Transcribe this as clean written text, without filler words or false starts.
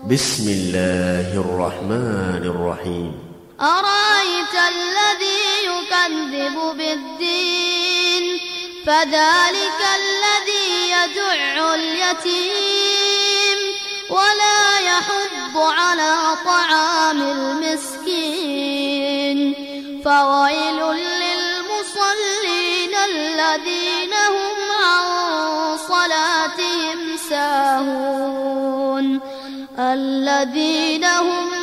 بسم الله الرحمن الرحيم. أرأيت الذي يكذب بالدين فذلك الذي يدع اليتيم ولا يحض على طعام المسكين فويل للمصلين الذين هم عن صلاتهم ساهون الذين هم